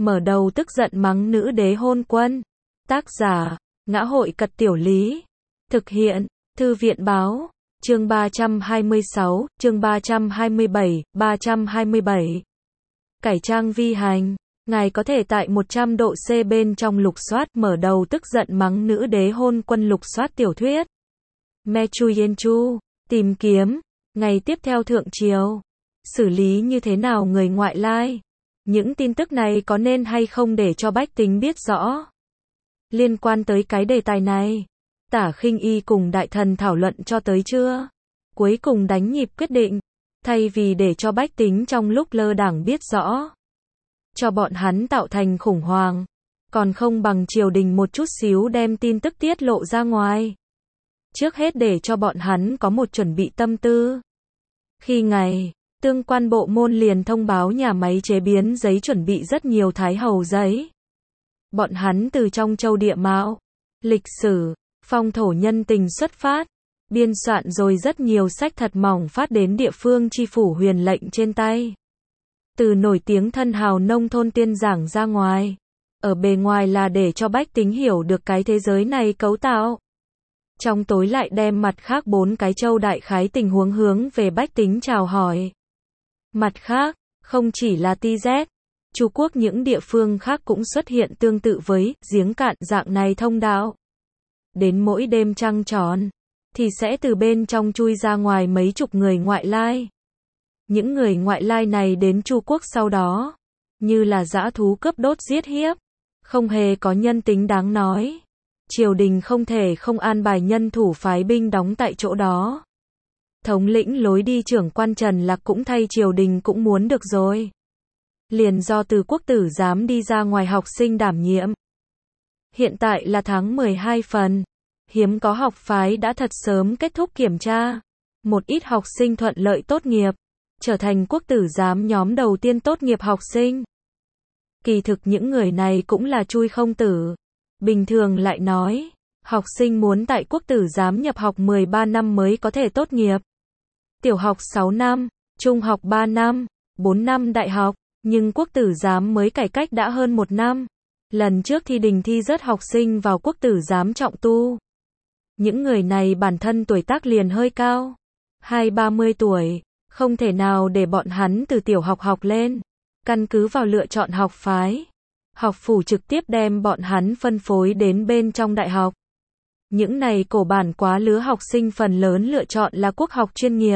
mở đầu tức giận mắng nữ đế hôn quân. Tác giả, Ngã Hội Cật Tiểu Lý. Thực hiện, Thư viện Báo. Chương 326, chương 327, 327. Cải trang vi hành. Ngài có thể tại 100 độ C bên trong lục soát mở đầu tức giận mắng nữ đế hôn quân lục soát tiểu thuyết. Me Chu Yen Chu. Tìm kiếm. Ngày tiếp theo thượng triều. Xử lý như thế nào người ngoại lai? Những tin tức này có nên hay không để cho bách tính biết rõ? Liên quan tới cái đề tài này, Tả Khinh Y cùng đại thần thảo luận cho tới chưa? Cuối cùng đánh nhịp quyết định, thay vì để cho bách tính trong lúc lơ đãng biết rõ, cho bọn hắn tạo thành khủng hoảng, còn không bằng triều đình một chút xíu đem tin tức tiết lộ ra ngoài. Trước hết để cho bọn hắn có một chuẩn bị tâm tư. Khi ngày, tương quan bộ môn liền thông báo nhà máy chế biến giấy chuẩn bị rất nhiều thái hầu giấy. Bọn hắn từ trong châu địa mạo, lịch sử, phong thổ nhân tình xuất phát, biên soạn rồi rất nhiều sách thật mỏng phát đến địa phương chi phủ huyền lệnh trên tay. Từ nổi tiếng thân hào nông thôn tiên giảng ra ngoài, ở bề ngoài là để cho bách tính hiểu được cái thế giới này cấu tạo. Trong tối lại đem mặt khác 4 cái châu đại khái tình huống hướng về bách tính chào hỏi. Mặt khác, không chỉ là TZ, Chu Quốc những địa phương khác cũng xuất hiện tương tự với giếng cạn dạng này thông đạo. Đến mỗi đêm trăng tròn, thì sẽ từ bên trong chui ra ngoài mấy chục người ngoại lai. Những người ngoại lai này đến Chu Quốc sau đó, như là dã thú cướp đốt giết hiếp, không hề có nhân tính đáng nói. Triều đình không thể không an bài nhân thủ phái binh đóng tại chỗ đó. Thống lĩnh lối đi trưởng quan Trần Lạc cũng thay triều đình cũng muốn được rồi. Liền do từ quốc tử giám đi ra ngoài học sinh đảm nhiệm. Hiện tại là tháng 12 phần. Hiếm có học phái đã thật sớm kết thúc kiểm tra. Một ít học sinh thuận lợi tốt nghiệp, trở thành quốc tử giám nhóm đầu tiên tốt nghiệp học sinh. Kỳ thực những người này cũng là chui không tử. Bình thường lại nói, học sinh muốn tại quốc tử giám nhập học 13 năm mới có thể tốt nghiệp. Tiểu học 6 năm, trung học 3 năm, 4 năm đại học, nhưng quốc tử giám mới cải cách đã hơn 1 năm. Lần trước thi đình thi rớt học sinh vào quốc tử giám trọng tu. Những người này bản thân tuổi tác liền hơi cao, 20-30 tuổi, không thể nào để bọn hắn từ tiểu học học lên. Căn cứ vào lựa chọn học phái, học phủ trực tiếp đem bọn hắn phân phối đến bên trong đại học. Những này cổ bản quá lứa học sinh phần lớn lựa chọn là quốc học chuyên nghiệp.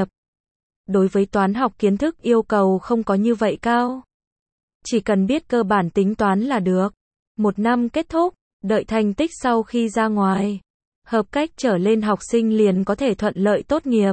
Đối với toán học kiến thức yêu cầu không có như vậy cao. Chỉ cần biết cơ bản tính toán là được. 1 năm kết thúc, đợi thành tích sau khi ra ngoài. Hợp cách trở lên học sinh liền có thể thuận lợi tốt nghiệp.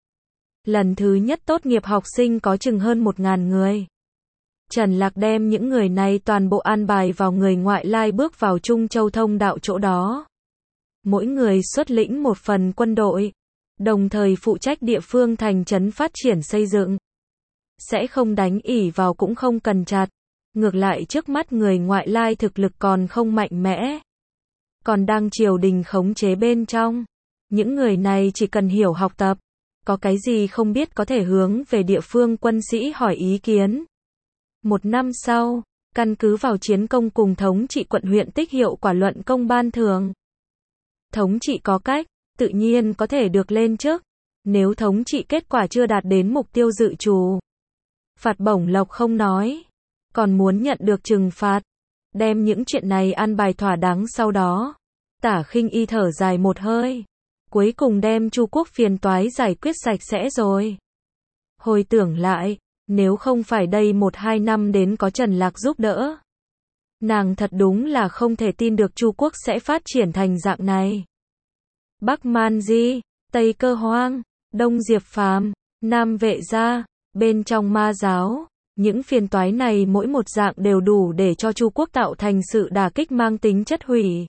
Lần thứ nhất tốt nghiệp học sinh có chừng hơn 1.000 người. Trần Lạc đem những người này toàn bộ an bài vào người ngoại lai bước vào Trung Châu thông đạo chỗ đó. Mỗi người xuất lĩnh một phần quân đội, đồng thời phụ trách địa phương thành trấn phát triển xây dựng. Sẽ không đánh ỉ vào cũng không cần chặt. Ngược lại trước mắt người ngoại lai thực lực còn không mạnh mẽ. Còn đang triều đình khống chế bên trong. Những người này chỉ cần hiểu học tập. Có cái gì không biết có thể hướng về địa phương quân sĩ hỏi ý kiến. 1 năm sau, căn cứ vào chiến công cùng thống trị quận huyện tích hiệu quả luận công ban thưởng. Thống trị có cách, tự nhiên có thể được lên chức. Nếu thống trị kết quả chưa đạt đến mục tiêu dự trù, phạt bổng lộc không nói, còn muốn nhận được trừng phạt. Đem những chuyện này an bài thỏa đáng sau đó. Tả Khinh Y thở dài một hơi. Cuối cùng đem Chu Quốc phiền toái giải quyết sạch sẽ rồi. Hồi tưởng lại, nếu không phải đây 1-2 năm đến có Trần Lạc giúp đỡ, nàng thật đúng là không thể tin được Chu Quốc sẽ phát triển thành dạng này. Bắc Man Di, Tây Cơ Hoang, Đông Diệp Phàm, Nam Vệ Gia, bên trong Ma giáo, những phiền toái này mỗi một dạng đều đủ để cho Chu Quốc tạo thành sự đả kích mang tính chất hủy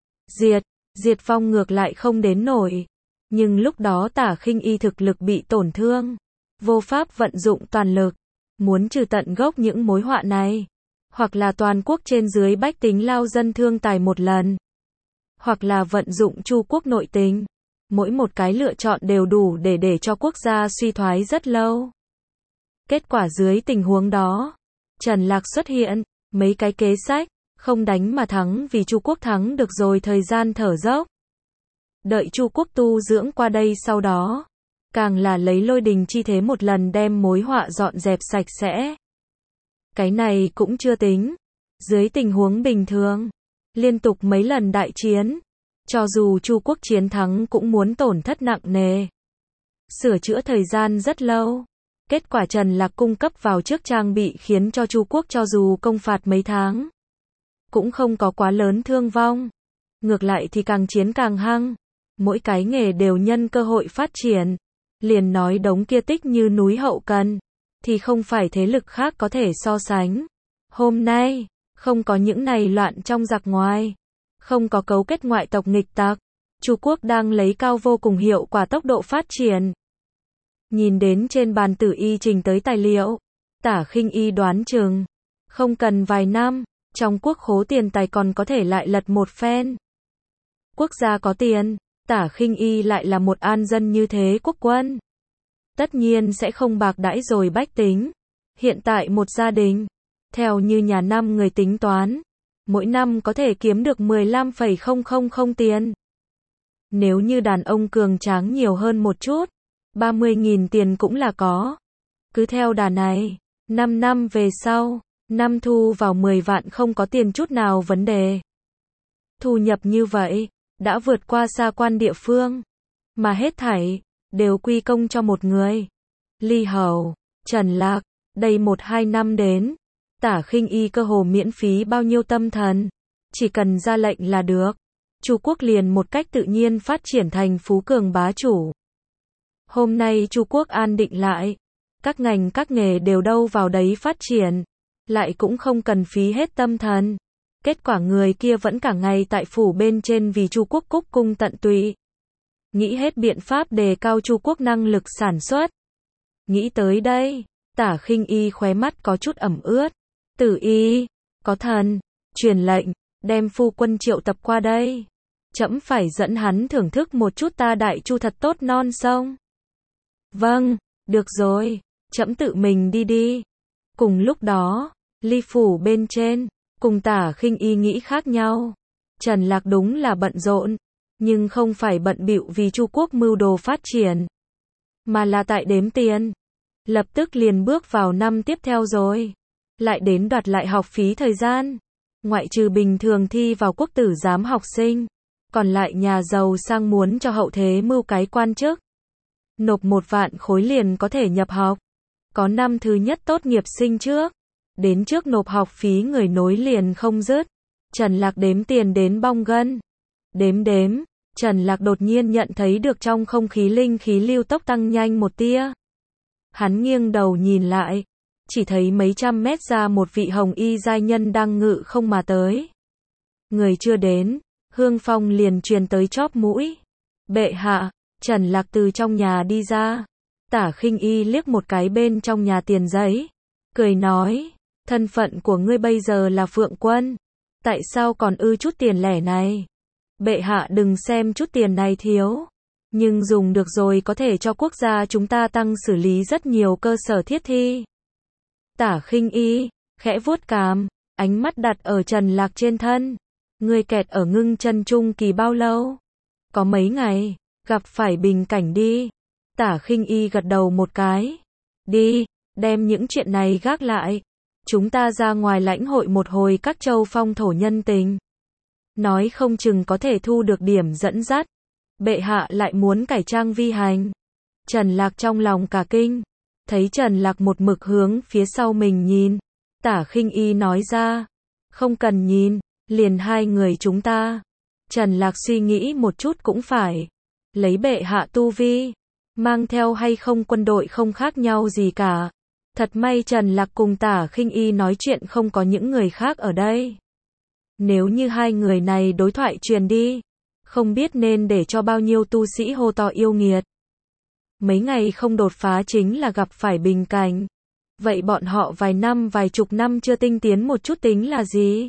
diệt vong ngược lại không đến nổi. Nhưng lúc đó Tả Khinh Y thực lực bị tổn thương, vô pháp vận dụng toàn lực, muốn trừ tận gốc những mối họa này, hoặc là toàn quốc trên dưới bách tính lao dân thương tài một lần, hoặc là vận dụng Chu Quốc nội tình. Mỗi một cái lựa chọn đều đủ để cho quốc gia suy thoái rất lâu. Kết quả dưới tình huống đó, Trần Lạc xuất hiện, Mấy cái kế sách, không đánh mà thắng vì Chu Quốc thắng được rồi thời gian thở dốc. Đợi Chu Quốc tu dưỡng qua đây sau đó, càng là lấy Lôi Đình chi thế một lần đem mối họa dọn dẹp sạch sẽ. Cái này cũng chưa tính. Dưới tình huống bình thường, liên tục mấy lần đại chiến, cho dù Chu Quốc chiến thắng cũng muốn tổn thất nặng nề. Sửa chữa thời gian rất lâu. Kết quả Trần Lạc cung cấp vào trước trang bị khiến cho Chu Quốc cho dù công phạt mấy tháng, cũng không có quá lớn thương vong. Ngược lại thì càng chiến càng hăng. Mỗi cái nghề đều nhân cơ hội phát triển. Liền nói đống kia tích như núi hậu cần, thì không phải thế lực khác có thể so sánh. Hôm nay, không có những này loạn trong giặc ngoài, không có cấu kết ngoại tộc nghịch tặc, Chu Quốc đang lấy cao vô cùng hiệu quả tốc độ phát triển. Nhìn đến trên bàn Tử Y trình tới tài liệu, Tả Khinh Y đoán chừng, không cần vài năm, trong quốc khố tiền tài còn có thể lại lật một phen. Quốc gia có tiền, Tả Khinh Y lại là một an dân như thế quốc quân. Tất nhiên sẽ không bạc đãi rồi bách tính. Hiện tại một gia đình, theo như nhà 5 người tính toán, mỗi năm có thể kiếm được 15,000 tiền. Nếu như đàn ông cường tráng nhiều hơn một chút, 30.000 tiền cũng là có. Cứ theo đà này, 5 năm về sau, năm thu vào 10 vạn không có tiền chút nào vấn đề. Thu nhập như vậy, đã vượt qua xa quan địa phương, mà hết thảy đều quy công cho một người. Ly Hầu, Trần Lạc, đây 1-2 năm đến, Tả Khinh Y cơ hồ miễn phí bao nhiêu tâm thần, chỉ cần ra lệnh là được. Chu Quốc liền một cách tự nhiên phát triển thành phú cường bá chủ. Hôm nay Chu Quốc an định lại, các ngành các nghề đều đâu vào đấy phát triển, lại cũng không cần phí hết tâm thần. Kết quả người kia vẫn cả ngày tại phủ bên trên vì Chu Quốc cúc cung tận tụy. Nghĩ hết biện pháp đề cao Chu Quốc năng lực sản xuất. Nghĩ tới đây, Tả Khinh Y khóe mắt có chút ẩm ướt. Tử Y, có thần, truyền lệnh, đem phu quân triệu tập qua đây. Trẫm phải dẫn hắn thưởng thức một chút ta Đại Chu thật tốt non sông. Vâng, được rồi, trẫm tự mình đi đi. Cùng lúc đó, Ly phủ bên trên, cùng Tả Khinh Y nghĩ khác nhau. Trần Lạc đúng là bận rộn, nhưng không phải bận bịu vì Chu Quốc mưu đồ phát triển, mà là tại đếm tiền. Lập tức liền bước vào năm tiếp theo rồi. Lại đến đoạt lại học phí thời gian. Ngoại trừ bình thường thi vào quốc tử giám học sinh, còn lại nhà giàu sang muốn cho hậu thế mưu cái quan chức. Nộp 1 vạn khối liền có thể nhập học. Có năm thứ nhất tốt nghiệp sinh trước. Đến trước nộp học phí người nối liền không dứt. Trần Lạc đếm tiền đến bong gân. Đếm, Trần Lạc đột nhiên nhận thấy được trong không khí linh khí lưu tốc tăng nhanh một tia. Hắn nghiêng đầu nhìn lại, chỉ thấy mấy trăm mét ra một vị hồng y giai nhân đang ngự không mà tới. Người chưa đến, hương phong liền truyền tới chóp mũi. Bệ hạ, Trần Lạc từ trong nhà đi ra. Tả Khinh Y liếc một cái bên trong nhà tiền giấy, cười nói, thân phận của ngươi bây giờ là Phượng Quân, tại sao còn ư chút tiền lẻ này? Bệ hạ đừng xem chút tiền này thiếu, nhưng dùng được rồi có thể cho quốc gia chúng ta tăng xử lý rất nhiều cơ sở thiết thi. Tả Khinh Y khẽ vuốt cằm, ánh mắt đặt ở Trần Lạc trên thân. Ngươi kẹt ở Ngưng Chân Trung kỳ bao lâu? Có mấy ngày, gặp phải bình cảnh đi. Tả Khinh Y gật đầu một cái. Đi, đem những chuyện này gác lại. Chúng ta ra ngoài lãnh hội một hồi các châu phong thổ nhân tình. Nói không chừng có thể thu được điểm dẫn dắt. Bệ hạ lại muốn cải trang vi hành. Trần Lạc trong lòng cả kinh. Thấy Trần Lạc một mực hướng phía sau mình nhìn. Tả Khinh Y nói ra. Không cần nhìn, liền 2 người chúng ta. Trần Lạc suy nghĩ một chút cũng phải. Lấy bệ hạ tu vi, mang theo hay không quân đội không khác nhau gì cả. Thật may Trần Lạc cùng Tả Khinh Y nói chuyện không có những người khác ở đây. Nếu như 2 người này đối thoại truyền đi, không biết nên để cho bao nhiêu tu sĩ hô to yêu nghiệt. Mấy ngày không đột phá chính là gặp phải bình cảnh. Vậy bọn họ vài năm vài chục năm chưa tinh tiến một chút tính là gì?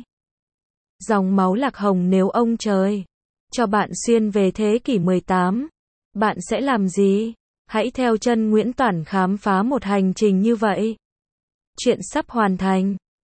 Dòng máu Lạc Hồng nếu ông trời cho bạn xuyên về thế kỷ 18, bạn sẽ làm gì? Hãy theo chân Nguyễn Toản khám phá một hành trình như vậy. Chuyện sắp hoàn thành.